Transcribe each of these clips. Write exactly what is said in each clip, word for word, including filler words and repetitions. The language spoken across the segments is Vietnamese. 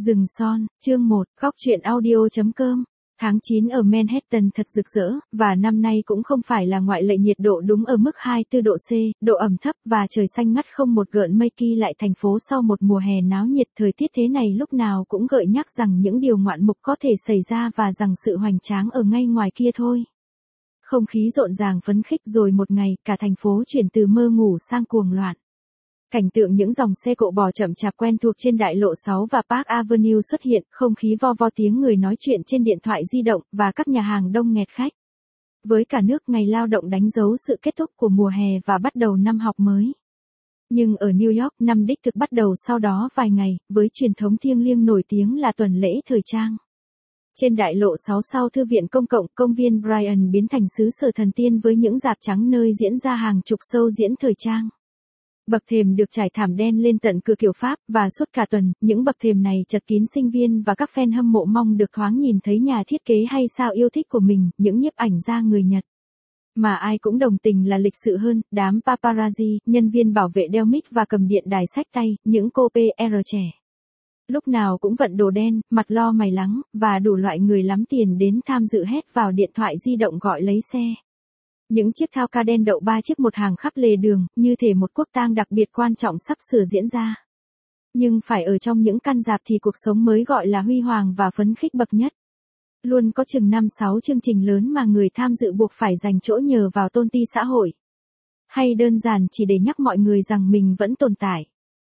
Rừng Son, chương một, góc truyện audio chấm com. Tháng chín ở Manhattan thật rực rỡ, và năm nay cũng không phải là ngoại lệ, nhiệt độ đúng ở mức hai mươi tư độ C, độ ẩm thấp và trời xanh ngắt không một gợn mây kỳ lại thành phố sau một mùa hè náo nhiệt. Thời tiết thế này lúc nào cũng gợi nhắc rằng những điều ngoạn mục có thể xảy ra và rằng sự hoành tráng ở ngay ngoài kia thôi. Không khí rộn ràng phấn khích, rồi một ngày, cả thành phố chuyển từ mơ ngủ sang cuồng loạn. Cảnh tượng những dòng xe cộ bò chậm chạp quen thuộc trên đại lộ sáu và Park Avenue xuất hiện, không khí vo vo tiếng người nói chuyện trên điện thoại di động, và các nhà hàng đông nghẹt khách. Với cả nước, ngày lao động đánh dấu sự kết thúc của mùa hè và bắt đầu năm học mới. Nhưng ở New York, năm đích thực bắt đầu sau đó vài ngày, với truyền thống thiêng liêng nổi tiếng là tuần lễ thời trang. Trên đại lộ sáu sau thư viện công cộng, công viên Bryant biến thành xứ sở thần tiên với những rạp trắng nơi diễn ra hàng chục show diễn thời trang. Bậc thềm được trải thảm đen lên tận cửa kiểu Pháp, và suốt cả tuần, những bậc thềm này chật kín sinh viên và các fan hâm mộ mong được thoáng nhìn thấy nhà thiết kế hay sao yêu thích của mình, những nhiếp ảnh gia người Nhật. Mà ai cũng đồng tình là lịch sự hơn, đám paparazzi, nhân viên bảo vệ đeo mic và cầm điện đài xách tay, những cô pê rờ trẻ. Lúc nào cũng vận đồ đen, mặt lo mày lắng, và đủ loại người lắm tiền đến tham dự hét vào điện thoại di động gọi lấy xe. Những chiếc thao ca đen đậu ba chiếc một hàng khắp lề đường, như thể một quốc tang đặc biệt quan trọng sắp sửa diễn ra. Nhưng phải ở trong những căn rạp thì cuộc sống mới gọi là huy hoàng và phấn khích bậc nhất. Luôn có chừng năm sáu chương trình lớn mà người tham dự buộc phải dành chỗ nhờ vào tôn ti xã hội. Hay đơn giản chỉ để nhắc mọi người rằng mình vẫn tồn tại.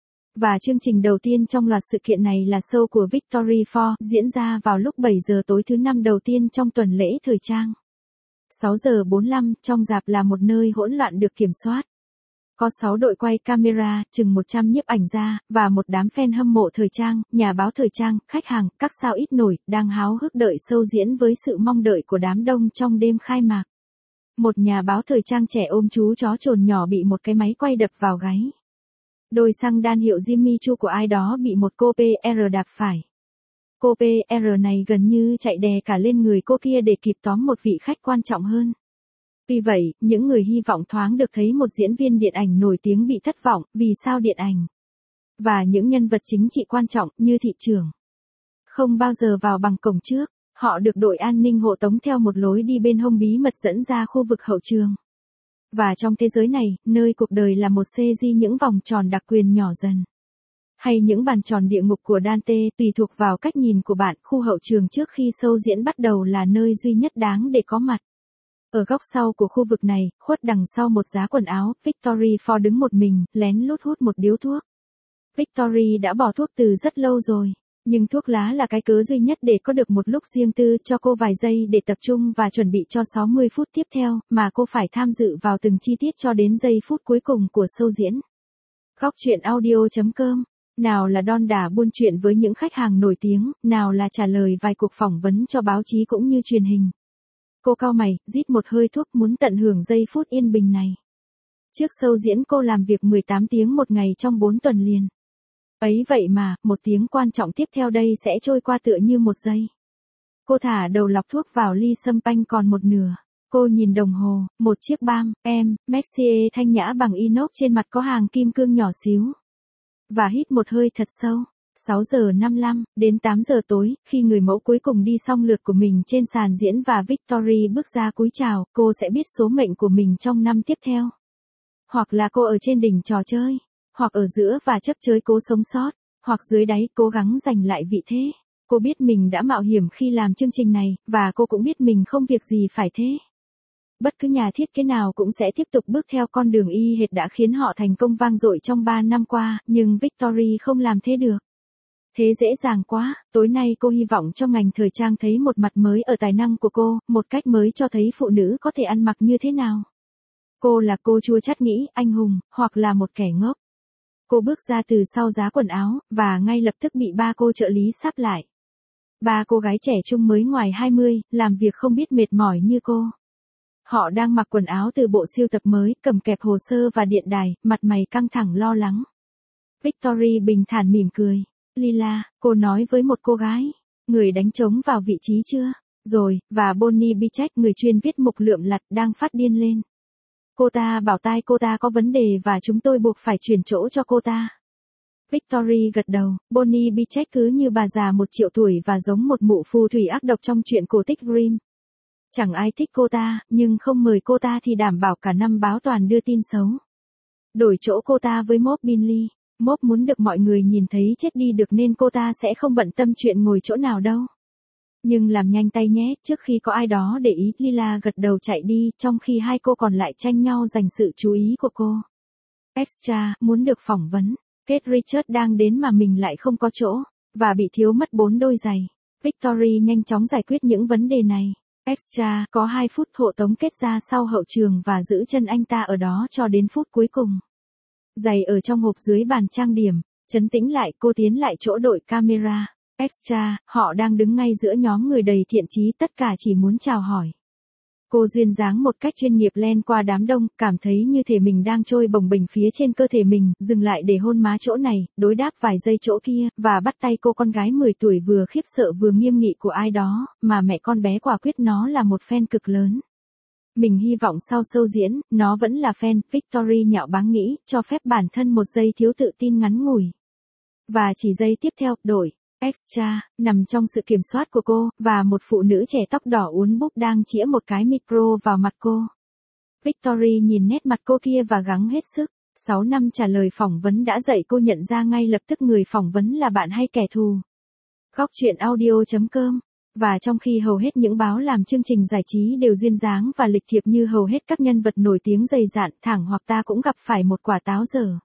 Và chương trình đầu tiên trong loạt sự kiện này là show của Victoria Ford, diễn ra vào lúc bảy giờ tối thứ năm đầu tiên trong tuần lễ thời trang. sáu giờ bốn mươi lăm, trong rạp là một nơi hỗn loạn được kiểm soát. Có sáu đội quay camera, chừng một trăm nhiếp ảnh gia, và một đám fan hâm mộ thời trang, nhà báo thời trang, khách hàng, các sao ít nổi, đang háo hức đợi show diễn với sự mong đợi của đám đông trong đêm khai mạc. Một nhà báo thời trang trẻ ôm chú chó trồn nhỏ bị một cái máy quay đập vào gáy. Đôi xăng đan hiệu Jimmy Choo của ai đó bị một cô pê rờ đạp phải. Cô pê rờ này gần như chạy đè cả lên người cô kia để kịp tóm một vị khách quan trọng hơn. Vì vậy, những người hy vọng thoáng được thấy một diễn viên điện ảnh nổi tiếng bị thất vọng vì sao điện ảnh. Và những nhân vật chính trị quan trọng như thị trưởng không bao giờ vào bằng cổng trước, họ được đội an ninh hộ tống theo một lối đi bên hông bí mật dẫn ra khu vực hậu trường. Và trong thế giới này, nơi cuộc đời là một xê gi những vòng tròn đặc quyền nhỏ dần. Hay những bàn tròn địa ngục của Dante, tùy thuộc vào cách nhìn của bạn, khu hậu trường trước khi show diễn bắt đầu là nơi duy nhất đáng để có mặt. Ở góc sau của khu vực này, khuất đằng sau một giá quần áo, Victoria Ford đứng một mình, lén lút hút một điếu thuốc. Victoria đã bỏ thuốc từ rất lâu rồi, nhưng thuốc lá là cái cớ duy nhất để có được một lúc riêng tư cho cô vài giây để tập trung và chuẩn bị cho sáu mươi phút tiếp theo, mà cô phải tham dự vào từng chi tiết cho đến giây phút cuối cùng của show diễn. Góc truyện audio chấm com. Nào là đon đả buôn chuyện với những khách hàng nổi tiếng, nào là trả lời vài cuộc phỏng vấn cho báo chí cũng như truyền hình. Cô cau mày, rít một hơi thuốc, muốn tận hưởng giây phút yên bình này. Trước show diễn cô làm việc mười tám tiếng một ngày trong bốn tuần liền. Ấy vậy mà, một tiếng quan trọng tiếp theo đây sẽ trôi qua tựa như một giây. Cô thả đầu lọc thuốc vào ly sâm panh còn một nửa. Cô nhìn đồng hồ, một chiếc bam, em, Mercier thanh nhã bằng inox trên mặt có hàng kim cương nhỏ xíu. Và hít một hơi thật sâu. sáu giờ năm mươi lăm, đến tám giờ tối, khi người mẫu cuối cùng đi xong lượt của mình trên sàn diễn và Victoria bước ra cúi chào, cô sẽ biết số mệnh của mình trong năm tiếp theo. Hoặc là cô ở trên đỉnh trò chơi, hoặc ở giữa và chấp chới cố sống sót, hoặc dưới đáy cố gắng giành lại vị thế. Cô biết mình đã mạo hiểm khi làm chương trình này, và cô cũng biết mình không việc gì phải thế. Bất cứ nhà thiết kế nào cũng sẽ tiếp tục bước theo con đường y hệt đã khiến họ thành công vang dội trong ba năm qua, nhưng Victoria không làm thế được. Thế dễ dàng quá, tối nay cô hy vọng trong ngành thời trang thấy một mặt mới ở tài năng của cô, một cách mới cho thấy phụ nữ có thể ăn mặc như thế nào. Cô là cô chua chát nghĩ, anh hùng, hoặc là một kẻ ngốc. Cô bước ra từ sau giá quần áo, và ngay lập tức bị ba cô trợ lý sáp lại. Ba cô gái trẻ trung mới ngoài hai mươi, làm việc không biết mệt mỏi như cô. Họ đang mặc quần áo từ bộ sưu tập mới, cầm kẹp hồ sơ và điện đài, mặt mày căng thẳng lo lắng. Victoria bình thản mỉm cười. Lila, cô nói với một cô gái. Người đánh trống vào vị trí chưa? Rồi, và Bonnie Bichette, người chuyên viết mục lượm lặt, đang phát điên lên. Cô ta bảo tai cô ta có vấn đề và chúng tôi buộc phải chuyển chỗ cho cô ta. Victory gật đầu, Bonnie Beechek cứ như bà già một triệu tuổi và giống một mụ phù thủy ác độc trong truyện cổ tích Grimm. Chẳng ai thích cô ta, nhưng không mời cô ta thì đảm bảo cả năm báo toàn đưa tin xấu. Đổi chỗ cô ta với Mob Binley. Mob muốn được mọi người nhìn thấy chết đi được nên cô ta sẽ không bận tâm chuyện ngồi chỗ nào đâu. Nhưng làm nhanh tay nhé, trước khi có ai đó để ý, Lila gật đầu chạy đi, trong khi hai cô còn lại tranh nhau giành sự chú ý của cô. Extra, muốn được phỏng vấn. Kate Richards đang đến mà mình lại không có chỗ, và bị thiếu mất bốn đôi giày. Victory nhanh chóng giải quyết những vấn đề này. Extra, có hai phút hộ tống Kate ra sau hậu trường và giữ chân anh ta ở đó cho đến phút cuối cùng. Giày ở trong hộp dưới bàn trang điểm. Trấn tĩnh lại, cô tiến lại chỗ đội camera. Extra, họ đang đứng ngay giữa nhóm người đầy thiện chí, tất cả chỉ muốn chào hỏi. Cô duyên dáng một cách chuyên nghiệp len qua đám đông, cảm thấy như thể mình đang trôi bồng bềnh phía trên cơ thể mình, dừng lại để hôn má chỗ này, đối đáp vài giây chỗ kia, và bắt tay cô con gái mười tuổi vừa khiếp sợ vừa nghiêm nghị của ai đó, mà mẹ con bé quả quyết nó là một fan cực lớn. Mình hy vọng sau show diễn, nó vẫn là fan, Victory nhạo báng nghĩ, cho phép bản thân một giây thiếu tự tin ngắn ngủi. Và chỉ giây tiếp theo, đổi. Extra, nằm trong sự kiểm soát của cô, và một phụ nữ trẻ tóc đỏ uốn búp đang chĩa một cái micro vào mặt cô. Victory nhìn nét mặt cô kia và gắng hết sức. sáu năm trả lời phỏng vấn đã dạy cô nhận ra ngay lập tức người phỏng vấn là bạn hay kẻ thù. Góc chuyện audio chấm com. Và trong khi hầu hết những báo làm chương trình giải trí đều duyên dáng và lịch thiệp như hầu hết các nhân vật nổi tiếng dày dạn, thẳng hoặc ta cũng gặp phải một quả táo dở.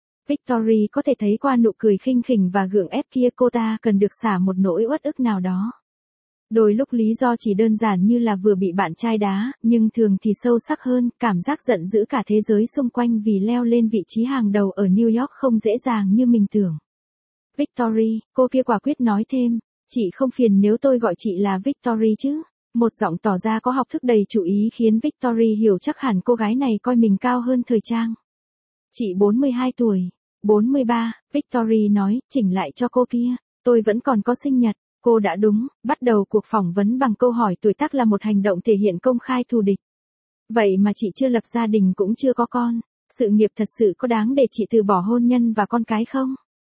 Victory có thể thấy qua nụ cười khinh khỉnh và gượng ép kia cô ta cần được xả một nỗi uất ức nào đó. Đôi lúc lý do chỉ đơn giản như là vừa bị bạn trai đá, nhưng thường thì sâu sắc hơn, cảm giác giận dữ cả thế giới xung quanh vì leo lên vị trí hàng đầu ở New York không dễ dàng như mình tưởng. Victory, cô kia quả quyết nói thêm, chị không phiền nếu tôi gọi chị là Victory chứ? Một giọng tỏ ra có học thức đầy chú ý khiến Victory hiểu chắc hẳn cô gái này coi mình cao hơn thời trang. Chị bốn mươi hai tuổi. bốn mươi ba, Victory nói, chỉnh lại cho cô kia, tôi vẫn còn có sinh nhật. Cô đã đúng, bắt đầu cuộc phỏng vấn bằng câu hỏi tuổi tác là một hành động thể hiện công khai thù địch. Vậy mà chị chưa lập gia đình cũng chưa có con, sự nghiệp thật sự có đáng để chị từ bỏ hôn nhân và con cái không?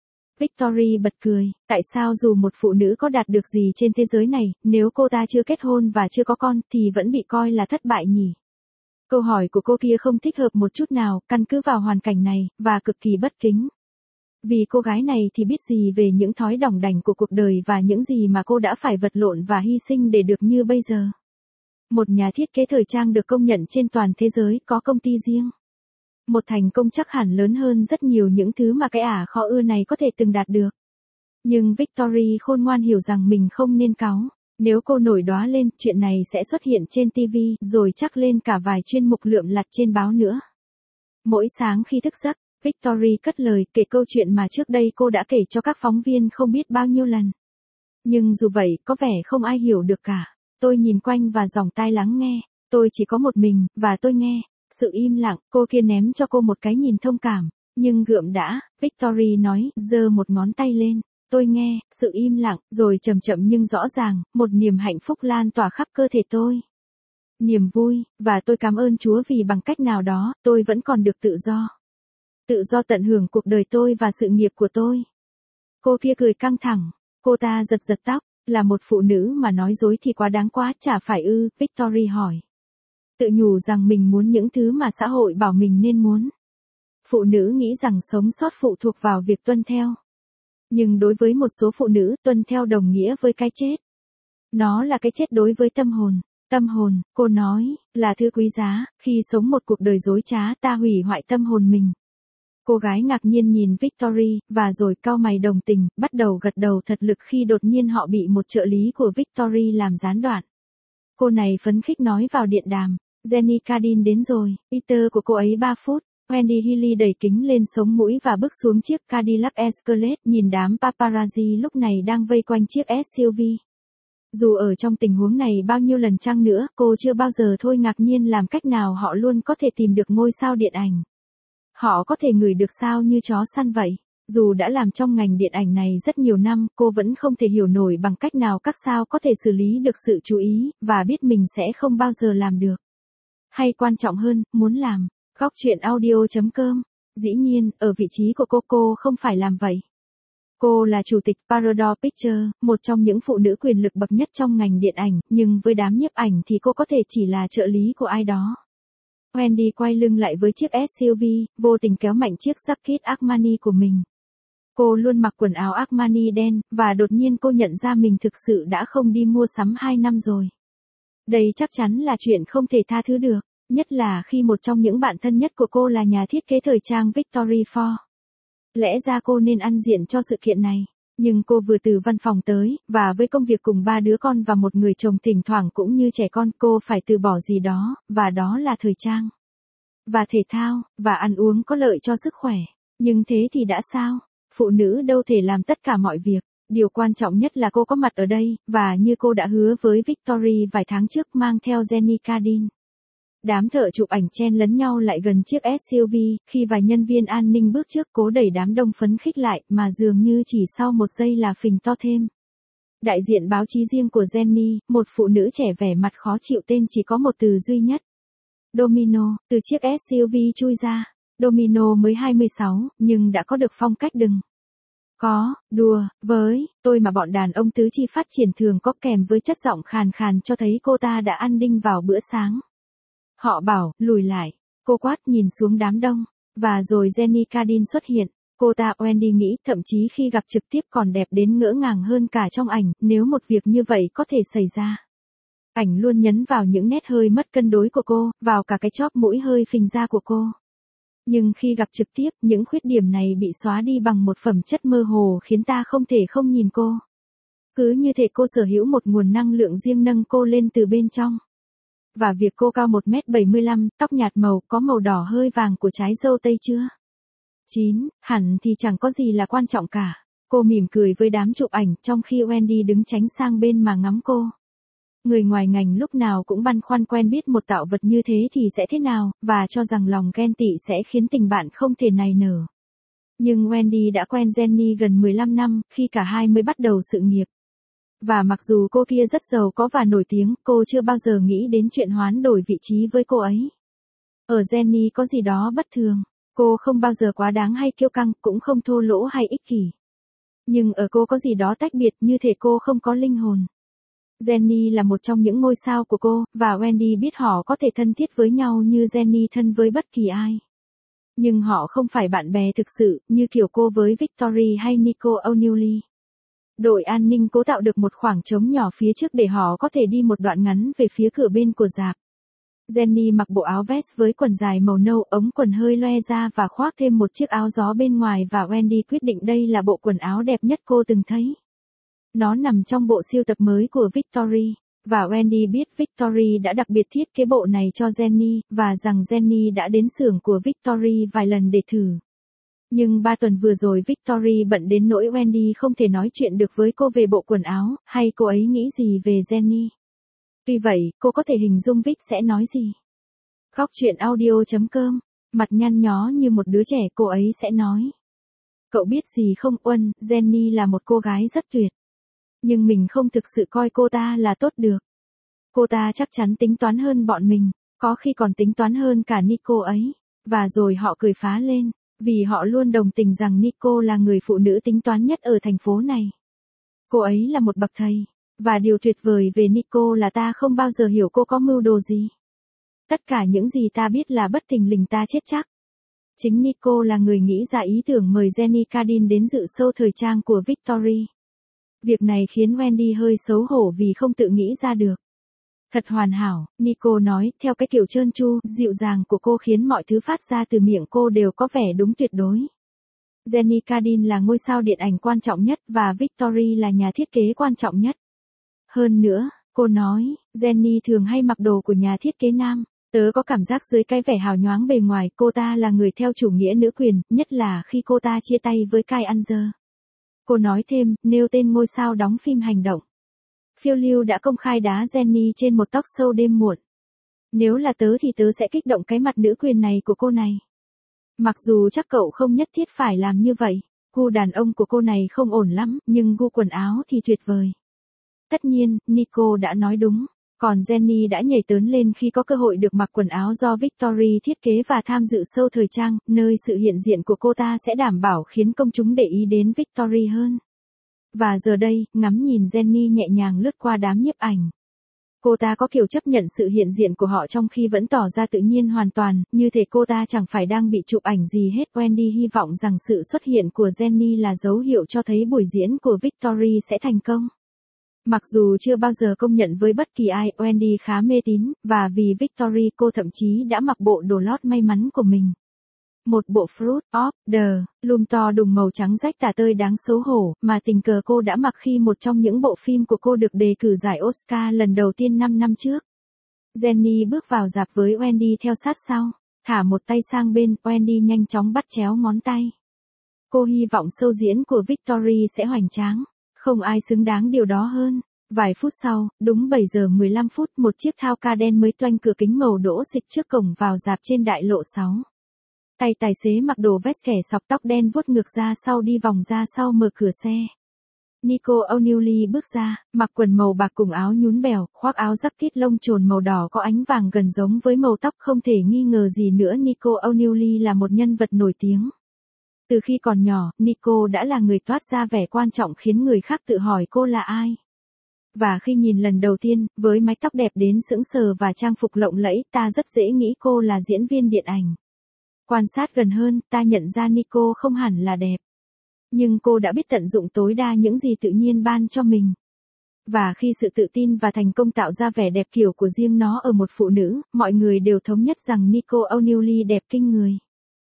Victory bật cười, tại sao dù một phụ nữ có đạt được gì trên thế giới này, nếu cô ta chưa kết hôn và chưa có con thì vẫn bị coi là thất bại nhỉ? Câu hỏi của cô kia không thích hợp một chút nào, căn cứ vào hoàn cảnh này, và cực kỳ bất kính. Vì cô gái này thì biết gì về những thói đỏng đảnh của cuộc đời và những gì mà cô đã phải vật lộn và hy sinh để được như bây giờ. Một nhà thiết kế thời trang được công nhận trên toàn thế giới, có công ty riêng. Một thành công chắc hẳn lớn hơn rất nhiều những thứ mà cái ả kho ưa này có thể từng đạt được. Nhưng Victory khôn ngoan hiểu rằng mình không nên cáu. Nếu cô nổi đóa lên, chuyện này sẽ xuất hiện trên ti vi, rồi chắc lên cả vài chuyên mục lượm lặt trên báo nữa. Mỗi sáng khi thức giấc, Victory cất lời kể câu chuyện mà trước đây cô đã kể cho các phóng viên không biết bao nhiêu lần. Nhưng dù vậy, có vẻ không ai hiểu được cả. Tôi nhìn quanh và dòng tai lắng nghe. Tôi chỉ có một mình, và tôi nghe. Sự im lặng, cô kia ném cho cô một cái nhìn thông cảm. Nhưng gượm đã, Victory nói, giơ một ngón tay lên. Tôi nghe, sự im lặng, rồi chậm chậm nhưng rõ ràng, một niềm hạnh phúc lan tỏa khắp cơ thể tôi. Niềm vui, và tôi cảm ơn Chúa vì bằng cách nào đó, tôi vẫn còn được tự do. Tự do tận hưởng cuộc đời tôi và sự nghiệp của tôi. Cô kia cười căng thẳng, cô ta giật giật tóc, là một phụ nữ mà nói dối thì quá đáng quá, chả phải ư, Victory hỏi. Tự nhủ rằng mình muốn những thứ mà xã hội bảo mình nên muốn. Phụ nữ nghĩ rằng sống sót phụ thuộc vào việc tuân theo. Nhưng đối với một số phụ nữ, tuân theo đồng nghĩa với cái chết. Nó là cái chết đối với tâm hồn. Tâm hồn, cô nói, là thứ quý giá, khi sống một cuộc đời dối trá ta hủy hoại tâm hồn mình. Cô gái ngạc nhiên nhìn Victory, và rồi cau mày đồng tình, bắt đầu gật đầu thật lực khi đột nhiên họ bị một trợ lý của Victory làm gián đoạn. Cô này phấn khích nói vào điện đàm, Jenny Cardin đến rồi, Peter của cô ấy ba phút. Wendy Healy đẩy kính lên sống mũi và bước xuống chiếc Cadillac Escalade, nhìn đám paparazzi lúc này đang vây quanh chiếc ét u vê. Dù ở trong tình huống này bao nhiêu lần chăng nữa, cô chưa bao giờ thôi ngạc nhiên làm cách nào họ luôn có thể tìm được ngôi sao điện ảnh. Họ có thể ngửi được sao như chó săn vậy. Dù đã làm trong ngành điện ảnh này rất nhiều năm, cô vẫn không thể hiểu nổi bằng cách nào các sao có thể xử lý được sự chú ý, và biết mình sẽ không bao giờ làm được. Hay quan trọng hơn, muốn làm. Góc chuyện audio chấm com Dĩ nhiên, ở vị trí của cô cô không phải làm vậy. Cô là chủ tịch Paradise Pictures, một trong những phụ nữ quyền lực bậc nhất trong ngành điện ảnh, nhưng với đám nhiếp ảnh thì cô có thể chỉ là trợ lý của ai đó. Wendy quay lưng lại với chiếc ét u vê, vô tình kéo mạnh chiếc jacket Armani của mình. Cô luôn mặc quần áo Armani đen, và đột nhiên cô nhận ra mình thực sự đã không đi mua sắm hai năm rồi. Đây chắc chắn là chuyện không thể tha thứ được, nhất là khi một trong những bạn thân nhất của cô là nhà thiết kế thời trang Victoria Ford. Lẽ ra cô nên ăn diện cho sự kiện này, nhưng cô vừa từ văn phòng tới, và với công việc cùng ba đứa con và một người chồng thỉnh thoảng cũng như trẻ con, cô phải từ bỏ gì đó, và đó là thời trang, và thể thao, và ăn uống có lợi cho sức khỏe. Nhưng thế thì đã sao? Phụ nữ đâu thể làm tất cả mọi việc. Điều quan trọng nhất là cô có mặt ở đây, và như cô đã hứa với Victoria vài tháng trước mang theo Jenny Cardin. Đám thợ chụp ảnh chen lấn nhau lại gần chiếc ét u vê, khi vài nhân viên an ninh bước trước cố đẩy đám đông phấn khích lại, mà dường như chỉ sau một giây là phình to thêm. Đại diện báo chí riêng của Jenny, một phụ nữ trẻ vẻ mặt khó chịu tên chỉ có một từ duy nhất. Domino, từ chiếc ét u vê chui ra. Domino mới hai mươi sáu, nhưng đã có được phong cách đừng có đùa với tôi mà bọn đàn ông tứ chi phát triển thường có, kèm với chất giọng khàn khàn cho thấy cô ta đã ăn đinh vào bữa sáng. Họ bảo, lùi lại. Cô quát nhìn xuống đám đông. Và rồi Jenny Cardin xuất hiện. Cô ta, Wendy nghĩ, thậm chí khi gặp trực tiếp còn đẹp đến ngỡ ngàng hơn cả trong ảnh, nếu một việc như vậy có thể xảy ra. Ảnh luôn nhấn vào những nét hơi mất cân đối của cô, vào cả cái chóp mũi hơi phình ra của cô. Nhưng khi gặp trực tiếp, những khuyết điểm này bị xóa đi bằng một phẩm chất mơ hồ khiến ta không thể không nhìn cô. Cứ như thể cô sở hữu một nguồn năng lượng riêng nâng cô lên từ bên trong. Và việc cô cao một mét bảy mươi lăm, tóc nhạt màu, có màu đỏ hơi vàng của trái dâu tây chưa? chín, hẳn thì chẳng có gì là quan trọng cả. Cô mỉm cười với đám chụp ảnh, trong khi Wendy đứng tránh sang bên mà ngắm cô. Người ngoài ngành lúc nào cũng băn khoăn quen biết một tạo vật như thế thì sẽ thế nào, và cho rằng lòng ghen tị sẽ khiến tình bạn không thể nảy nở. Nhưng Wendy đã quen Jenny gần mười lăm năm, khi cả hai mới bắt đầu sự nghiệp. Và mặc dù cô kia rất giàu có và nổi tiếng, cô chưa bao giờ nghĩ đến chuyện hoán đổi vị trí với cô ấy. Ở Jenny có gì đó bất thường. Cô không bao giờ quá đáng hay kiêu căng, cũng không thô lỗ hay ích kỷ. Nhưng ở cô có gì đó tách biệt, như thể cô không có linh hồn. Jenny là một trong những ngôi sao của cô, và Wendy biết họ có thể thân thiết với nhau như Jenny thân với bất kỳ ai. Nhưng họ không phải bạn bè thực sự, như kiểu cô với Victoria hay Nico O'Neilly. Đội an ninh cố tạo được một khoảng trống nhỏ phía trước để họ có thể đi một đoạn ngắn về phía cửa bên của rạp. Jenny mặc bộ áo vest với quần dài màu nâu, ống quần hơi loe ra và khoác thêm một chiếc áo gió bên ngoài, và Wendy quyết định đây là bộ quần áo đẹp nhất cô từng thấy. Nó nằm trong bộ siêu tập mới của Victoria, và Wendy biết Victoria đã đặc biệt thiết kế bộ này cho Jenny, và rằng Jenny đã đến xưởng của Victoria vài lần để thử. Nhưng ba tuần vừa rồi Victoria bận đến nỗi Wendy không thể nói chuyện được với cô về bộ quần áo, hay cô ấy nghĩ gì về Jenny. Tuy vậy, cô có thể hình dung Vic sẽ nói gì. Góc truyện audio chấm com, mặt nhăn nhó như một đứa trẻ, cô ấy sẽ nói. Cậu biết gì không Uân, Jenny là một cô gái rất tuyệt. Nhưng mình không thực sự coi cô ta là tốt được. Cô ta chắc chắn tính toán hơn bọn mình, có khi còn tính toán hơn cả Nico ấy. Và rồi họ cười phá lên, vì họ luôn đồng tình rằng Nico là người phụ nữ tính toán nhất ở thành phố này. Cô ấy là một bậc thầy, và điều tuyệt vời về Nico là ta không bao giờ hiểu cô có mưu đồ gì. Tất cả những gì ta biết là bất thình lình ta chết chắc. Chính Nico là người nghĩ ra ý tưởng mời Jenny Cardin đến dự show thời trang của Victoria. Việc này khiến Wendy hơi xấu hổ vì không tự nghĩ ra được. Thật hoàn hảo, Nico nói, theo cái kiểu trơn tru, dịu dàng của cô khiến mọi thứ phát ra từ miệng cô đều có vẻ đúng tuyệt đối. Jenny Cardin là ngôi sao điện ảnh quan trọng nhất, và Victoria là nhà thiết kế quan trọng nhất. Hơn nữa, cô nói, Jenny thường hay mặc đồ của nhà thiết kế nam. Tớ có cảm giác dưới cái vẻ hào nhoáng bề ngoài, cô ta là người theo chủ nghĩa nữ quyền, nhất là khi cô ta chia tay với Kai Anzer. Cô nói thêm, nêu tên ngôi sao đóng phim hành động. Phiêu lưu đã công khai đá Jenny trên một talk show đêm muộn. Nếu là tớ thì tớ sẽ kích động cái mặt nữ quyền này của cô này. Mặc dù chắc cậu không nhất thiết phải làm như vậy. Gu đàn ông của cô này không ổn lắm, nhưng gu quần áo thì tuyệt vời. Tất nhiên, Nico đã nói đúng. Còn Jennie đã nhảy tớn lên khi có cơ hội được mặc quần áo do Victory thiết kế và tham dự show thời trang, nơi sự hiện diện của cô ta sẽ đảm bảo khiến công chúng để ý đến Victory hơn. Và giờ đây, ngắm nhìn Jennie nhẹ nhàng lướt qua đám nhiếp ảnh. Cô ta có kiểu chấp nhận sự hiện diện của họ trong khi vẫn tỏ ra tự nhiên hoàn toàn, như thể cô ta chẳng phải đang bị chụp ảnh gì hết. Wendy hy vọng rằng sự xuất hiện của Jennie là dấu hiệu cho thấy buổi diễn của Victory sẽ thành công. Mặc dù chưa bao giờ công nhận với bất kỳ ai, Wendy khá mê tín, và vì Victory cô thậm chí đã mặc bộ đồ lót may mắn của mình. Một bộ Fruit of the Loom to đùng màu trắng rách tả tơi đáng xấu hổ, mà tình cờ cô đã mặc khi một trong những bộ phim của cô được đề cử giải Oscar lần đầu tiên năm năm trước. Jennie bước vào rạp với Wendy theo sát sau. Thả một tay sang bên, Wendy nhanh chóng bắt chéo ngón tay. Cô hy vọng show diễn của Victory sẽ hoành tráng. Không ai xứng đáng điều đó hơn. Vài phút sau, đúng bảy giờ mười lăm phút, một chiếc thao ca đen mới toanh cửa kính màu đỗ xịch trước cổng vào rạp trên đại lộ sáu. Tay tài xế mặc đồ vest kẻ sọc tóc đen vuốt ngược ra sau đi vòng ra sau mở cửa xe. Nico O'Neill bước ra, mặc quần màu bạc cùng áo nhún bèo, khoác áo jacket lông trồn màu đỏ có ánh vàng gần giống với màu tóc không thể nghi ngờ gì nữa. Nico O'Neill là một nhân vật nổi tiếng. Từ khi còn nhỏ, Nico đã là người toát ra vẻ quan trọng khiến người khác tự hỏi cô là ai. Và khi nhìn lần đầu tiên, với mái tóc đẹp đến sững sờ và trang phục lộng lẫy, ta rất dễ nghĩ cô là diễn viên điện ảnh. Quan sát gần hơn, ta nhận ra Nico không hẳn là đẹp. Nhưng cô đã biết tận dụng tối đa những gì tự nhiên ban cho mình. Và khi sự tự tin và thành công tạo ra vẻ đẹp kiểu của riêng nó ở một phụ nữ, mọi người đều thống nhất rằng Nico O'Neill đẹp kinh người.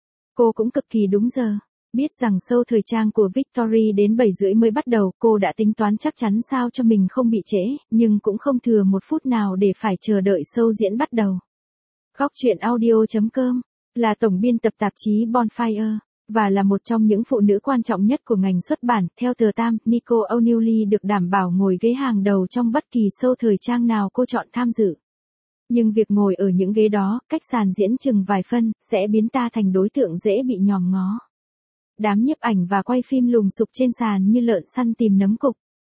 Cô cũng cực kỳ đúng giờ. Biết rằng show thời trang của Victory đến bảy rưỡi mới bắt đầu, cô đã tính toán chắc chắn sao cho mình không bị trễ, nhưng cũng không thừa một phút nào để phải chờ đợi show diễn bắt đầu. Góc truyện audio chấm com là tổng biên tập tạp chí Bonfire, và là một trong những phụ nữ quan trọng nhất của ngành xuất bản. Theo tờ Tam, Nico O'Neill được đảm bảo ngồi ghế hàng đầu trong bất kỳ show thời trang nào cô chọn tham dự. Nhưng việc ngồi ở những ghế đó, cách sàn diễn chừng vài phân, sẽ biến ta thành đối tượng dễ bị nhòm ngó. Đám nhiếp ảnh và quay phim lùng sục trên sàn như lợn săn tìm nấm cục.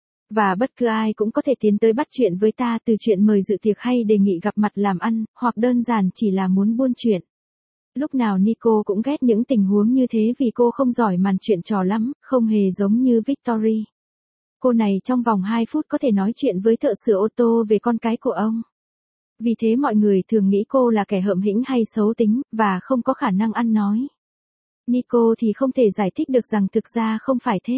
Và bất cứ ai cũng có thể tiến tới bắt chuyện với ta, từ chuyện mời dự tiệc hay đề nghị gặp mặt làm ăn, hoặc đơn giản chỉ là muốn buôn chuyện. Lúc nào Nico cũng ghét những tình huống như thế vì cô không giỏi màn chuyện trò lắm, không hề giống như Victory. Cô này trong vòng hai phút có thể nói chuyện với thợ sửa ô tô về con cái của ông. Vì thế mọi người thường nghĩ cô là kẻ hợm hĩnh hay xấu tính, và không có khả năng ăn nói. Nico thì không thể giải thích được rằng thực ra không phải thế.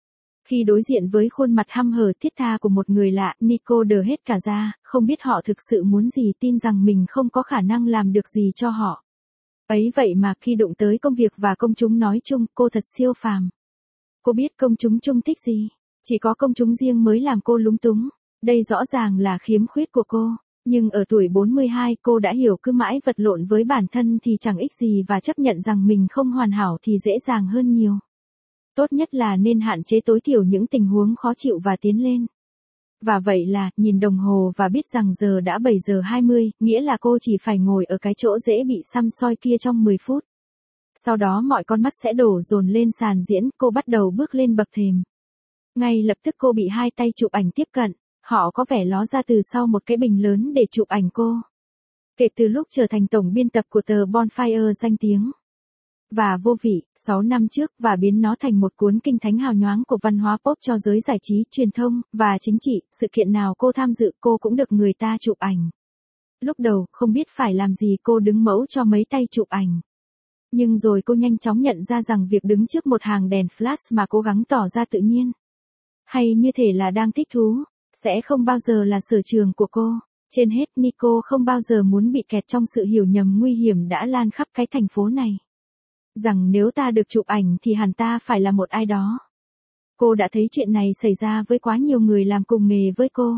Khi đối diện với khuôn mặt hăm hở thiết tha của một người lạ, Nico đờ hết cả ra, không biết họ thực sự muốn gì, tin rằng mình không có khả năng làm được gì cho họ. Ấy vậy mà khi đụng tới công việc và công chúng nói chung, cô thật siêu phàm. Cô biết công chúng chung thích gì, chỉ có công chúng riêng mới làm cô lúng túng. Đây rõ ràng là khiếm khuyết của cô. Nhưng ở tuổi bốn mươi hai cô đã hiểu cứ mãi vật lộn với bản thân thì chẳng ích gì, và chấp nhận rằng mình không hoàn hảo thì dễ dàng hơn nhiều. Tốt nhất là nên hạn chế tối thiểu những tình huống khó chịu và tiến lên. Và vậy là, nhìn đồng hồ và biết rằng giờ đã bảy giờ hai mươi, nghĩa là cô chỉ phải ngồi ở cái chỗ dễ bị săm soi kia trong mười phút. Sau đó mọi con mắt sẽ đổ dồn lên sàn diễn, cô bắt đầu bước lên bậc thềm. Ngay lập tức cô bị hai tay chụp ảnh tiếp cận. Họ có vẻ ló ra từ sau một cái bình lớn để chụp ảnh cô. Kể từ lúc trở thành tổng biên tập của tờ Bonfire danh tiếng và vô vị, sáu năm trước, và biến nó thành một cuốn kinh thánh hào nhoáng của văn hóa pop cho giới giải trí, truyền thông, và chính trị, sự kiện nào cô tham dự cô cũng được người ta chụp ảnh. Lúc đầu, không biết phải làm gì, cô đứng mẫu cho mấy tay chụp ảnh. Nhưng rồi cô nhanh chóng nhận ra rằng việc đứng trước một hàng đèn flash mà cố gắng tỏ ra tự nhiên, hay như thể là đang thích thú, sẽ không bao giờ là sở trường của cô. Trên hết, Nico không bao giờ muốn bị kẹt trong sự hiểu nhầm nguy hiểm đã lan khắp cái thành phố này. Rằng nếu ta được chụp ảnh thì hẳn ta phải là một ai đó. Cô đã thấy chuyện này xảy ra với quá nhiều người làm cùng nghề với cô.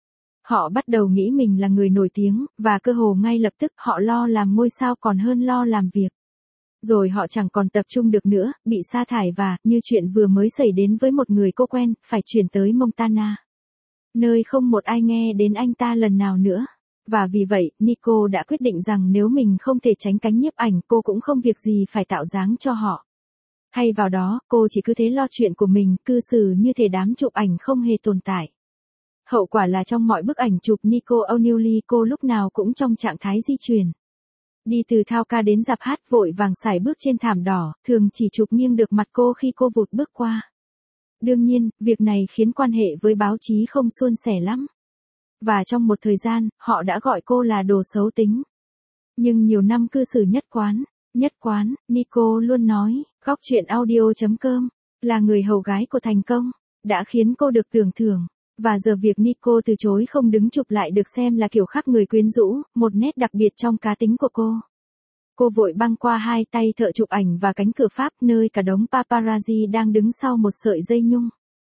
Họ bắt đầu nghĩ mình là người nổi tiếng, và cơ hồ ngay lập tức họ lo làm ngôi sao còn hơn lo làm việc. Rồi họ chẳng còn tập trung được nữa, bị sa thải và, như chuyện vừa mới xảy đến với một người cô quen, phải chuyển tới Montana, nơi không một ai nghe đến anh ta lần nào nữa. Và vì vậy, Nico đã quyết định rằng nếu mình không thể tránh cánh nhiếp ảnh, cô cũng không việc gì phải tạo dáng cho họ. Hay vào đó, cô chỉ cứ thế lo chuyện của mình, cư xử như thể đám chụp ảnh không hề tồn tại. Hậu quả là trong mọi bức ảnh chụp Nico O'Neilly cô lúc nào cũng trong trạng thái di chuyển. Đi từ thao ca đến dạp hát vội vàng sải bước trên thảm đỏ, thường chỉ chụp nghiêng được mặt cô khi cô vụt bước qua. Đương nhiên, việc này khiến quan hệ với báo chí không suôn sẻ lắm. Và trong một thời gian, họ đã gọi cô là đồ xấu tính. Nhưng nhiều năm cư xử nhất quán, nhất quán, Nico luôn nói, góc chuyện audio chấm com, là người hầu gái của thành công, đã khiến cô được tưởng thưởng. Và giờ việc Nico từ chối không đứng chụp lại được xem là kiểu khác người quyến rũ, một nét đặc biệt trong cá tính của cô. Cô vội băng qua hai tay thợ chụp ảnh và cánh cửa Pháp nơi cả đống paparazzi đang đứng sau một sợi dây nhung.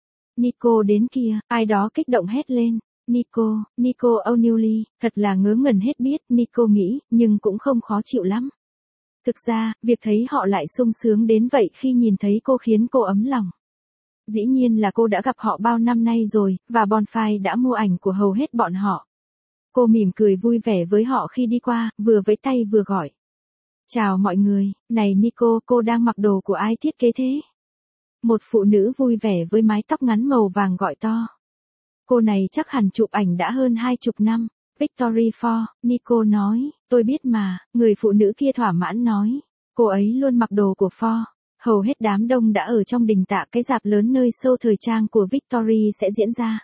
Nico đến kìa, ai đó kích động hét lên. Nico, Nico O'Neilly, thật là ngớ ngẩn hết biết, Nico nghĩ, nhưng cũng không khó chịu lắm. Thực ra, việc thấy họ lại sung sướng đến vậy khi nhìn thấy cô khiến cô ấm lòng. Dĩ nhiên là cô đã gặp họ bao năm nay rồi, và Bonfire đã mua ảnh của hầu hết bọn họ. Cô mỉm cười vui vẻ với họ khi đi qua, vừa vẫy tay vừa gọi. Chào mọi người, này Nico, cô đang mặc đồ của ai thiết kế thế? Một phụ nữ vui vẻ với mái tóc ngắn màu vàng gọi to. Cô này chắc hẳn chụp ảnh đã hơn hai chục năm. Victory Ford, Nico nói, tôi biết mà, người phụ nữ kia thỏa mãn nói. Cô ấy luôn mặc đồ của Ford. Hầu hết đám đông đã ở trong đình tạ cái dạp lớn nơi show thời trang của Victory sẽ diễn ra.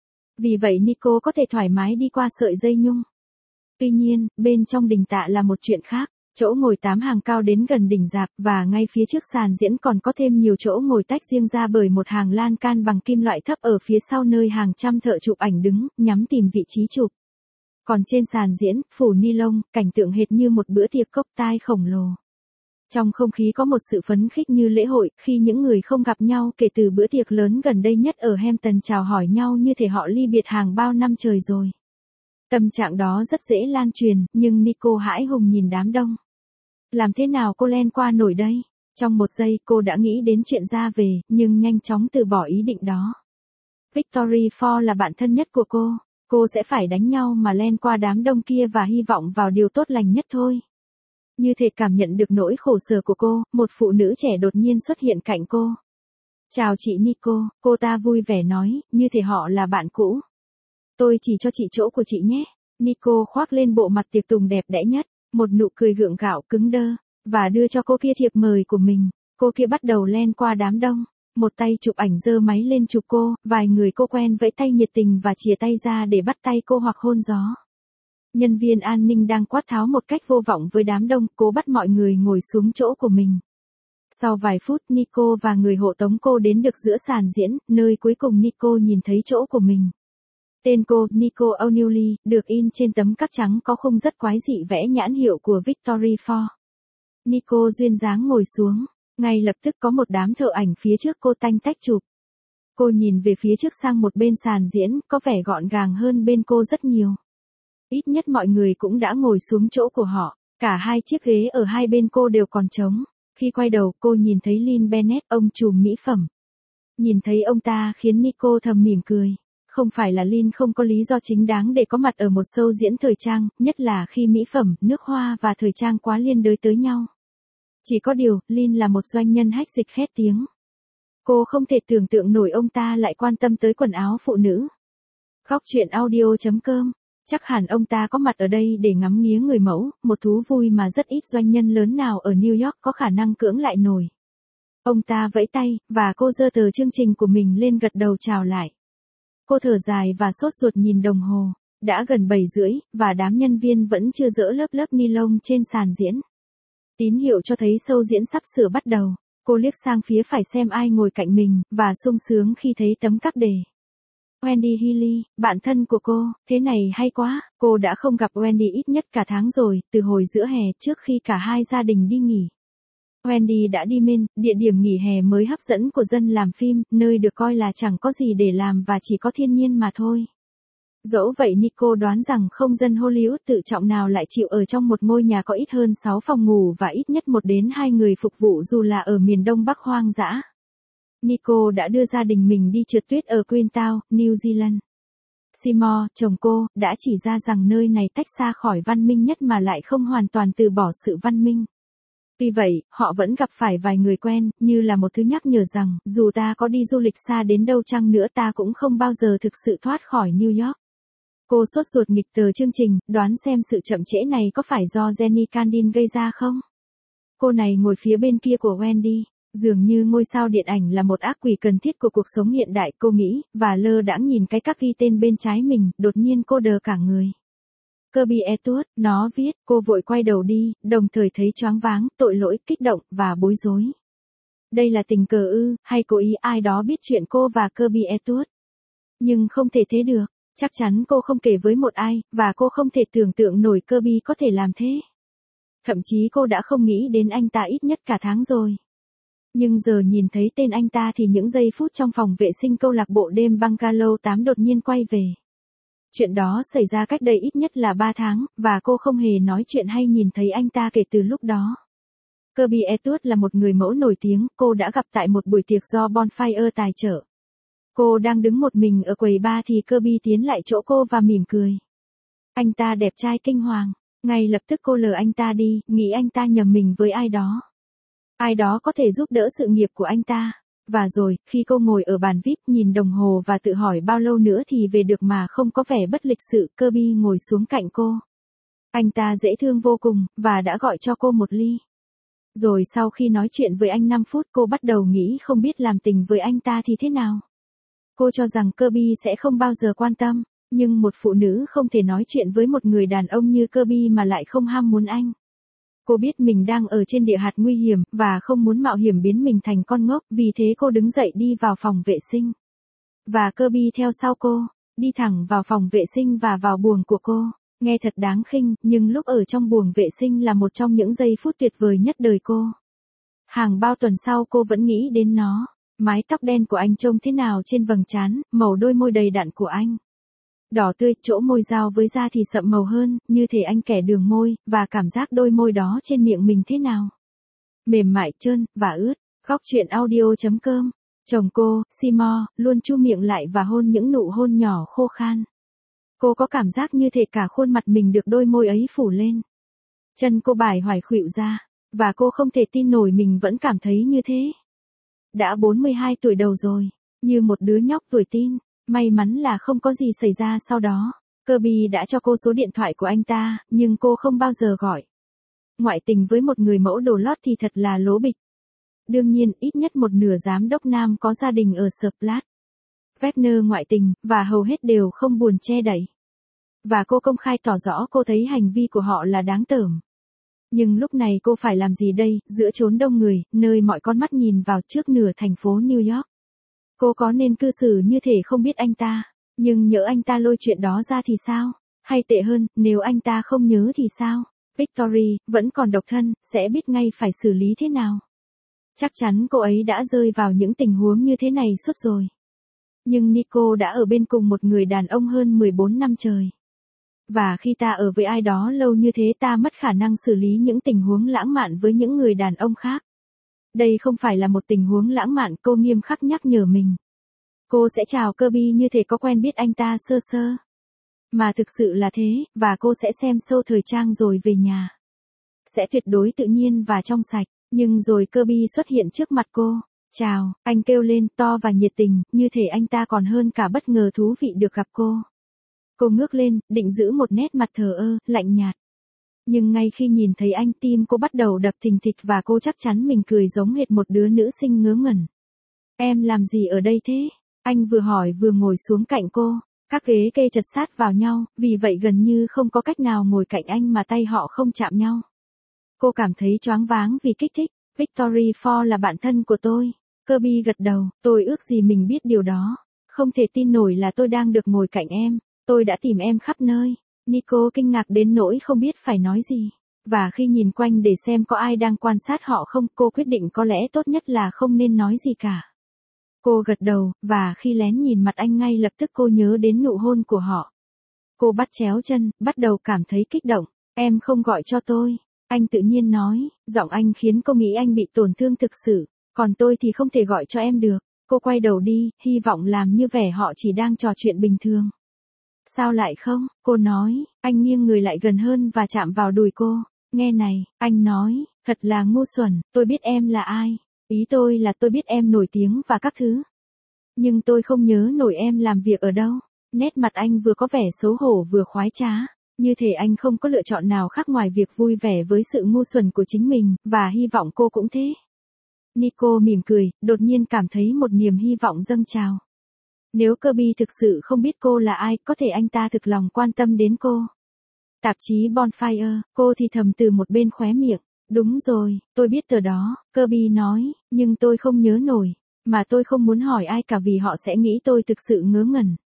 Vì vậy Nico có thể thoải mái đi qua sợi dây nhung. Tuy nhiên, bên trong đình tạ là một chuyện khác. Chỗ ngồi tám hàng cao đến gần đỉnh dạp và ngay phía trước sàn diễn còn có thêm nhiều chỗ ngồi tách riêng ra bởi một hàng lan can bằng kim loại thấp ở phía sau nơi hàng trăm thợ chụp ảnh đứng, nhắm tìm vị trí chụp. Còn trên sàn diễn, phủ ni lông, cảnh tượng hệt như một bữa tiệc cocktail khổng lồ. Trong không khí có một sự phấn khích như lễ hội, khi những người không gặp nhau kể từ bữa tiệc lớn gần đây nhất ở Hampton chào hỏi nhau như thể họ ly biệt hàng bao năm trời rồi. Tâm trạng đó rất dễ lan truyền, nhưng Nico hãi hùng nhìn đám đông. Làm thế nào cô len qua nổi đây? Trong một giây cô đã nghĩ đến chuyện ra về, nhưng nhanh chóng từ bỏ ý định đó. Victory Ford là bạn thân nhất của cô. Cô sẽ phải đánh nhau mà len qua đám đông kia và hy vọng vào điều tốt lành nhất thôi. Như thể cảm nhận được nỗi khổ sở của cô, một phụ nữ trẻ đột nhiên xuất hiện cạnh cô. Chào chị Nico, cô ta vui vẻ nói, như thể họ là bạn cũ. Tôi chỉ cho chị chỗ của chị nhé. Nico khoác lên bộ mặt tiệc tùng đẹp đẽ nhất, một nụ cười gượng gạo cứng đơ, và đưa cho cô kia thiệp mời của mình. Cô kia bắt đầu len qua đám đông. Một tay chụp ảnh giơ máy lên chụp cô, vài người cô quen vẫy tay nhiệt tình và chìa tay ra để bắt tay cô hoặc hôn gió. Nhân viên an ninh đang quát tháo một cách vô vọng với đám đông, cố bắt mọi người ngồi xuống chỗ của mình. Sau vài phút Nico và người hộ tống cô đến được giữa sàn diễn, nơi cuối cùng Nico nhìn thấy chỗ của mình. Tên cô, Nico O'Neilly, được in trên tấm cáp trắng có khung rất quái dị vẽ nhãn hiệu của Victory Ford. Nico duyên dáng ngồi xuống. Ngay lập tức có một đám thợ ảnh phía trước cô tanh tách chụp. Cô nhìn về phía trước sang một bên sàn diễn, có vẻ gọn gàng hơn bên cô rất nhiều. Ít nhất mọi người cũng đã ngồi xuống chỗ của họ, cả hai chiếc ghế ở hai bên cô đều còn trống. Khi quay đầu cô nhìn thấy Lynn Bennett, ông trùm mỹ phẩm. Nhìn thấy ông ta khiến Nico thầm mỉm cười. Không phải là Lynn không có lý do chính đáng để có mặt ở một show diễn thời trang, nhất là khi mỹ phẩm, nước hoa và thời trang quá liên đới tới nhau. Chỉ có điều, Lynn là một doanh nhân hách dịch khét tiếng. Cô không thể tưởng tượng nổi ông ta lại quan tâm tới quần áo phụ nữ. Góc chuyện audio chấm com, chắc hẳn ông ta có mặt ở đây để ngắm nghía người mẫu, một thú vui mà rất ít doanh nhân lớn nào ở New York có khả năng cưỡng lại nổi. Ông ta vẫy tay, và cô giơ tờ chương trình của mình lên gật đầu chào lại. Cô thở dài và sốt ruột nhìn đồng hồ, đã gần bảy rưỡi, và đám nhân viên vẫn chưa dỡ lớp lớp ni lông trên sàn diễn. Tín hiệu cho thấy show diễn sắp sửa bắt đầu. Cô liếc sang phía phải xem ai ngồi cạnh mình, và sung sướng khi thấy tấm cáp đề. Wendy Healy, bạn thân của cô, thế này hay quá, cô đã không gặp Wendy ít nhất cả tháng rồi, từ hồi giữa hè trước khi cả hai gia đình đi nghỉ. Wendy đã đi Maine, địa điểm nghỉ hè mới hấp dẫn của dân làm phim, nơi được coi là chẳng có gì để làm và chỉ có thiên nhiên mà thôi. Dẫu vậy Nico đoán rằng không dân Hollywood tự trọng nào lại chịu ở trong một ngôi nhà có ít hơn sáu phòng ngủ và ít nhất một đến hai người phục vụ dù là ở miền đông bắc hoang dã. Nico đã đưa gia đình mình đi trượt tuyết ở Queenstown, New Zealand. Seymour, chồng cô, đã chỉ ra rằng nơi này tách xa khỏi văn minh nhất mà lại không hoàn toàn từ bỏ sự văn minh. Tuy vậy, họ vẫn gặp phải vài người quen, như là một thứ nhắc nhở rằng, dù ta có đi du lịch xa đến đâu chăng nữa ta cũng không bao giờ thực sự thoát khỏi New York. Cô sốt ruột nghịch tờ chương trình, đoán xem sự chậm trễ này có phải do Jenny Candin gây ra không? Cô này ngồi phía bên kia của Wendy. Dường như ngôi sao điện ảnh là một ác quỷ cần thiết của cuộc sống hiện đại, cô nghĩ, và lơ đãng nhìn cái các ghi tên bên trái mình, đột nhiên cô đờ cả người. Kirby Etude, nó viết, cô vội quay đầu đi, đồng thời thấy choáng váng, tội lỗi, kích động, và bối rối. Đây là tình cờ ư, hay cố ý ai đó biết chuyện cô và Kirby Etude? Nhưng không thể thế được, chắc chắn cô không kể với một ai, và cô không thể tưởng tượng nổi Kirby có thể làm thế. Thậm chí cô đã không nghĩ đến anh ta ít nhất cả tháng rồi. Nhưng giờ nhìn thấy tên anh ta thì những giây phút trong phòng vệ sinh câu lạc bộ đêm Bungalow tám đột nhiên quay về. Chuyện đó xảy ra cách đây ít nhất là ba tháng, và cô không hề nói chuyện hay nhìn thấy anh ta kể từ lúc đó. Kirby Etude là một người mẫu nổi tiếng, cô đã gặp tại một buổi tiệc do Bonfire tài trợ. Cô đang đứng một mình ở quầy bar thì Kirby tiến lại chỗ cô và mỉm cười. Anh ta đẹp trai kinh hoàng, ngay lập tức cô lờ anh ta đi, nghĩ anh ta nhầm mình với ai đó. Ai đó có thể giúp đỡ sự nghiệp của anh ta. Và rồi, khi cô ngồi ở bàn vi ai pi nhìn đồng hồ và tự hỏi bao lâu nữa thì về được mà không có vẻ bất lịch sự, Kirby ngồi xuống cạnh cô. Anh ta dễ thương vô cùng, và đã gọi cho cô một ly. Rồi sau khi nói chuyện với anh năm phút cô bắt đầu nghĩ không biết làm tình với anh ta thì thế nào. Cô cho rằng Kirby sẽ không bao giờ quan tâm, nhưng một phụ nữ không thể nói chuyện với một người đàn ông như Kirby mà lại không ham muốn anh. Cô biết mình đang ở trên địa hạt nguy hiểm, và không muốn mạo hiểm biến mình thành con ngốc, vì thế cô đứng dậy đi vào phòng vệ sinh. Và Kirby theo sau cô, đi thẳng vào phòng vệ sinh và vào buồng của cô. Nghe thật đáng khinh, nhưng lúc ở trong buồng vệ sinh là một trong những giây phút tuyệt vời nhất đời cô. Hàng bao tuần sau cô vẫn nghĩ đến nó. Mái tóc đen của anh trông thế nào trên vầng trán, màu đôi môi đầy đặn của anh. Đỏ tươi, chỗ môi dao với da thì sậm màu hơn, như thể anh kẻ đường môi, và cảm giác đôi môi đó trên miệng mình thế nào. Mềm mại, trơn, và ướt. Góc chuyện audio chấm com. Chồng cô, Seymour, luôn chu miệng lại và hôn những nụ hôn nhỏ khô khan. Cô có cảm giác như thể cả khuôn mặt mình được đôi môi ấy phủ lên. Chân cô bài hoài khuỵu ra, và cô không thể tin nổi mình vẫn cảm thấy như thế. Đã bốn mươi hai tuổi đầu rồi, như một đứa nhóc tuổi teen. May mắn là không có gì xảy ra sau đó. Kirby đã cho cô số điện thoại của anh ta, nhưng cô không bao giờ gọi. Ngoại tình với một người mẫu đồ lót thì thật là lố bịch. Đương nhiên, ít nhất một nửa giám đốc nam có gia đình ở Splat. Wagner ngoại tình, và hầu hết đều không buồn che đậy. Và cô công khai tỏ rõ cô thấy hành vi của họ là đáng tởm. Nhưng lúc này cô phải làm gì đây, giữa chốn đông người, nơi mọi con mắt nhìn vào trước nửa thành phố New York. Cô có nên cư xử như thể không biết anh ta, nhưng nhỡ anh ta lôi chuyện đó ra thì sao? Hay tệ hơn, nếu anh ta không nhớ thì sao? Victory, vẫn còn độc thân, sẽ biết ngay phải xử lý thế nào. Chắc chắn cô ấy đã rơi vào những tình huống như thế này suốt rồi. Nhưng Nico đã ở bên cùng một người đàn ông hơn mười bốn năm trời. Và khi ta ở với ai đó lâu như thế ta mất khả năng xử lý những tình huống lãng mạn với những người đàn ông khác. Đây không phải là một tình huống lãng mạn, cô nghiêm khắc nhắc nhở mình. Cô sẽ chào Kirby như thể có quen biết anh ta sơ sơ. Mà thực sự là thế, và cô sẽ xem show thời trang rồi về nhà. Sẽ tuyệt đối tự nhiên và trong sạch, nhưng rồi Kirby xuất hiện trước mặt cô. Chào, anh kêu lên to và nhiệt tình, như thể anh ta còn hơn cả bất ngờ thú vị được gặp cô. Cô ngước lên, định giữ một nét mặt thờ ơ, lạnh nhạt. Nhưng ngay khi nhìn thấy anh tim cô bắt đầu đập thình thịch và cô chắc chắn mình cười giống hệt một đứa nữ sinh ngớ ngẩn. Em làm gì ở đây thế? Anh vừa hỏi vừa ngồi xuống cạnh cô. Các ghế kê chật sát vào nhau, vì vậy gần như không có cách nào ngồi cạnh anh mà tay họ không chạm nhau. Cô cảm thấy choáng váng vì kích thích. Victory Ford là bạn thân của tôi. Kirby gật đầu, tôi ước gì mình biết điều đó. Không thể tin nổi là tôi đang được ngồi cạnh em. Tôi đã tìm em khắp nơi. Nico kinh ngạc đến nỗi không biết phải nói gì. Và khi nhìn quanh để xem có ai đang quan sát họ không, cô quyết định có lẽ tốt nhất là không nên nói gì cả. Cô gật đầu, và khi lén nhìn mặt anh ngay lập tức cô nhớ đến nụ hôn của họ. Cô bắt chéo chân, bắt đầu cảm thấy kích động. Em không gọi cho tôi. Anh tự nhiên nói, giọng anh khiến cô nghĩ anh bị tổn thương thực sự. Còn tôi thì không thể gọi cho em được. Cô quay đầu đi, hy vọng làm như vẻ họ chỉ đang trò chuyện bình thường. Sao lại không? Cô nói, anh nghiêng người lại gần hơn và chạm vào đùi cô. Nghe này, anh nói, thật là ngu xuẩn, tôi biết em là ai. Ý tôi là tôi biết em nổi tiếng và các thứ. Nhưng tôi không nhớ nổi em làm việc ở đâu. Nét mặt anh vừa có vẻ xấu hổ vừa khoái trá. Như thể anh không có lựa chọn nào khác ngoài việc vui vẻ với sự ngu xuẩn của chính mình, và hy vọng cô cũng thế. Nico mỉm cười, đột nhiên cảm thấy một niềm hy vọng dâng trào. Nếu Kirby thực sự không biết cô là ai, có thể anh ta thực lòng quan tâm đến cô. Tạp chí Bonfire, cô thì thầm từ một bên khóe miệng. Đúng rồi, tôi biết tờ đó, Kirby nói, nhưng tôi không nhớ nổi, mà tôi không muốn hỏi ai cả vì họ sẽ nghĩ tôi thực sự ngớ ngẩn.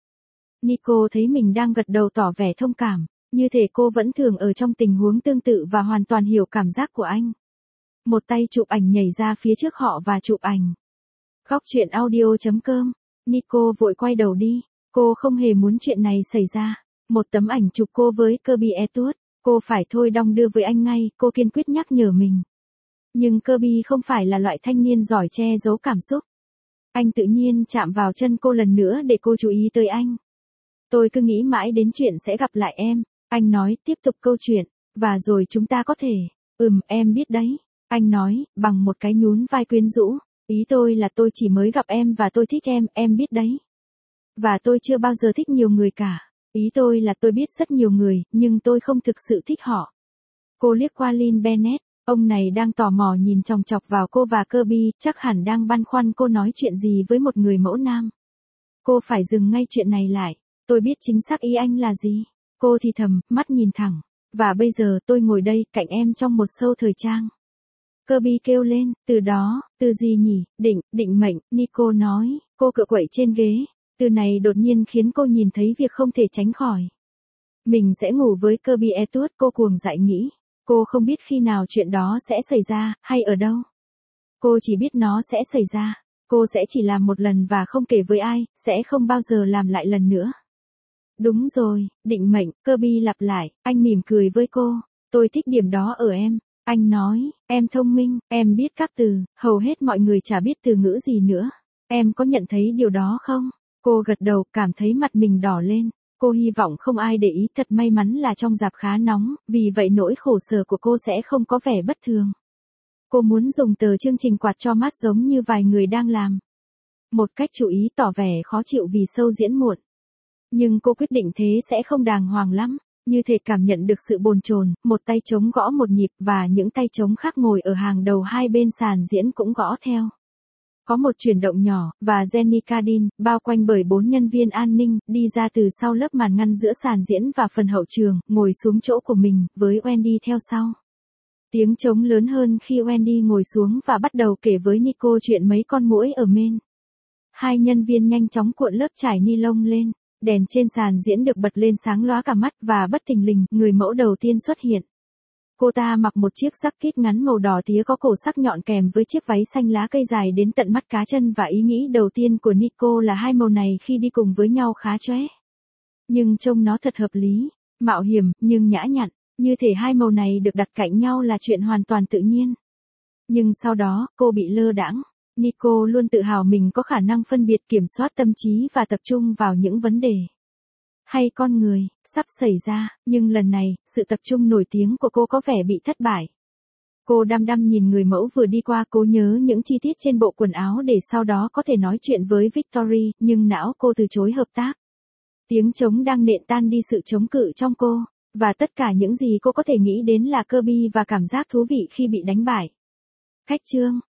Nico thấy mình đang gật đầu tỏ vẻ thông cảm, như thể cô vẫn thường ở trong tình huống tương tự và hoàn toàn hiểu cảm giác của anh. Một tay chụp ảnh nhảy ra phía trước họ và chụp ảnh. Góc truyện audio chấm com. Nico vội quay đầu đi, cô không hề muốn chuyện này xảy ra. Một tấm ảnh chụp cô với Kirby Eastwood, cô phải thôi đong đưa với anh ngay, cô kiên quyết nhắc nhở mình. Nhưng Kirby không phải là loại thanh niên giỏi che giấu cảm xúc. Anh tự nhiên chạm vào chân cô lần nữa để cô chú ý tới anh. Tôi cứ nghĩ mãi đến chuyện sẽ gặp lại em, anh nói tiếp tục câu chuyện, và rồi chúng ta có thể, ừm em biết đấy, anh nói, bằng một cái nhún vai quyến rũ, ý tôi là tôi chỉ mới gặp em và tôi thích em, em biết đấy. Và tôi chưa bao giờ thích nhiều người cả, ý tôi là tôi biết rất nhiều người, nhưng tôi không thực sự thích họ. Cô liếc qua Lynn Bennett, ông này đang tò mò nhìn chòng chọc vào cô và Kirby, chắc hẳn đang băn khoăn cô nói chuyện gì với một người mẫu nam. Cô phải dừng ngay chuyện này lại. Tôi biết chính xác ý anh là gì. Cô thì thầm, mắt nhìn thẳng. Và bây giờ tôi ngồi đây cạnh em trong một show thời trang. Kirby kêu lên, từ đó, từ gì nhỉ, định, định mệnh, Nico nói, cô cựa quậy trên ghế. Từ này đột nhiên khiến cô nhìn thấy việc không thể tránh khỏi. Mình sẽ ngủ với Kirby Eastwood, cô cuồng dại nghĩ. Cô không biết khi nào chuyện đó sẽ xảy ra, hay ở đâu. Cô chỉ biết nó sẽ xảy ra. Cô sẽ chỉ làm một lần và không kể với ai, sẽ không bao giờ làm lại lần nữa. Đúng rồi, định mệnh, Kirby lặp lại, anh mỉm cười với cô. Tôi thích điểm đó ở em. Anh nói, em thông minh, em biết các từ, hầu hết mọi người chả biết từ ngữ gì nữa. Em có nhận thấy điều đó không? Cô gật đầu, cảm thấy mặt mình đỏ lên. Cô hy vọng không ai để ý, thật may mắn là trong rạp khá nóng, vì vậy nỗi khổ sở của cô sẽ không có vẻ bất thường. Cô muốn dùng tờ chương trình quạt cho mát giống như vài người đang làm. Một cách chú ý tỏ vẻ khó chịu vì show diễn muộn. Nhưng cô quyết định thế sẽ không đàng hoàng lắm, như thể cảm nhận được sự bồn chồn, một tay trống gõ một nhịp và những tay trống khác ngồi ở hàng đầu hai bên sàn diễn cũng gõ theo. Có một chuyển động nhỏ, và Jenny Cardin, bao quanh bởi bốn nhân viên an ninh, đi ra từ sau lớp màn ngăn giữa sàn diễn và phần hậu trường, ngồi xuống chỗ của mình, với Wendy theo sau. Tiếng trống lớn hơn khi Wendy ngồi xuống và bắt đầu kể với Nico chuyện mấy con muỗi ở Maine. Hai nhân viên nhanh chóng cuộn lớp trải ni lông lên, đèn trên sàn diễn được bật lên sáng lóa cả mắt và bất thình lình, người mẫu đầu tiên xuất hiện. Cô ta mặc một chiếc jacket ngắn màu đỏ tía có cổ sắc nhọn kèm với chiếc váy xanh lá cây dài đến tận mắt cá chân và ý nghĩ đầu tiên của Nico là hai màu này khi đi cùng với nhau khá chóe. Nhưng trông nó thật hợp lý, mạo hiểm, nhưng nhã nhặn, như thể hai màu này được đặt cạnh nhau là chuyện hoàn toàn tự nhiên. Nhưng sau đó, cô bị lơ đãng. Nico luôn tự hào mình có khả năng phân biệt kiểm soát tâm trí và tập trung vào những vấn đề hay con người, sắp xảy ra, nhưng lần này, sự tập trung nổi tiếng của cô có vẻ bị thất bại. Cô đăm đăm nhìn người mẫu vừa đi qua, cố nhớ những chi tiết trên bộ quần áo để sau đó có thể nói chuyện với Victory, nhưng não cô từ chối hợp tác. Tiếng trống đang nện tan đi sự chống cự trong cô, và tất cả những gì cô có thể nghĩ đến là Kirby và cảm giác thú vị khi bị đánh bại. Khách trương,